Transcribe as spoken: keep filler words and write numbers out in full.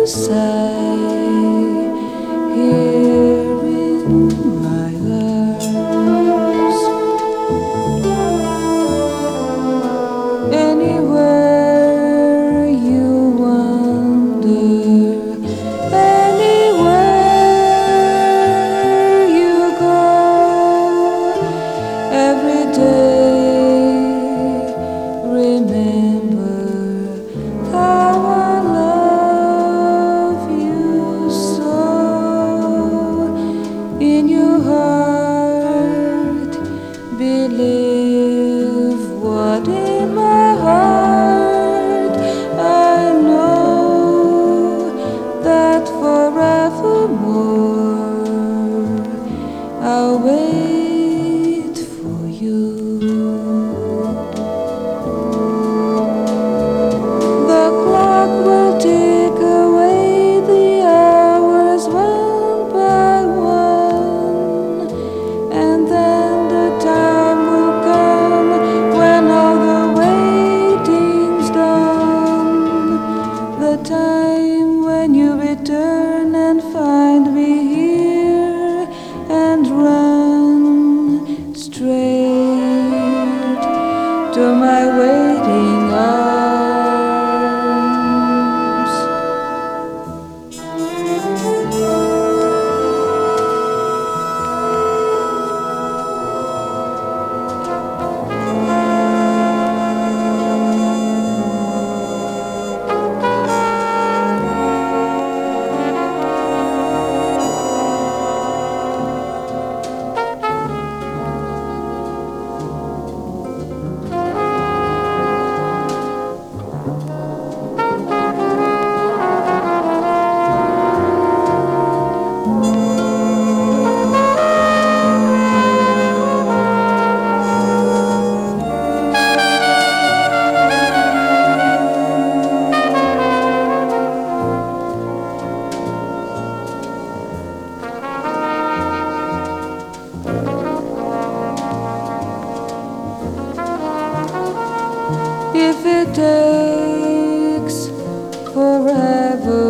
to sigh here in my arms. Anywhere you wander, anywhere you go, every day remember how I love you so. In your heart, believe what in my heart I know, that forevermore I'll wait for you. The clock will take away the hours one by one, and then the time will come when all the waiting's done. The time when you return and find me here and run straight to my waiting arms. If it takes forever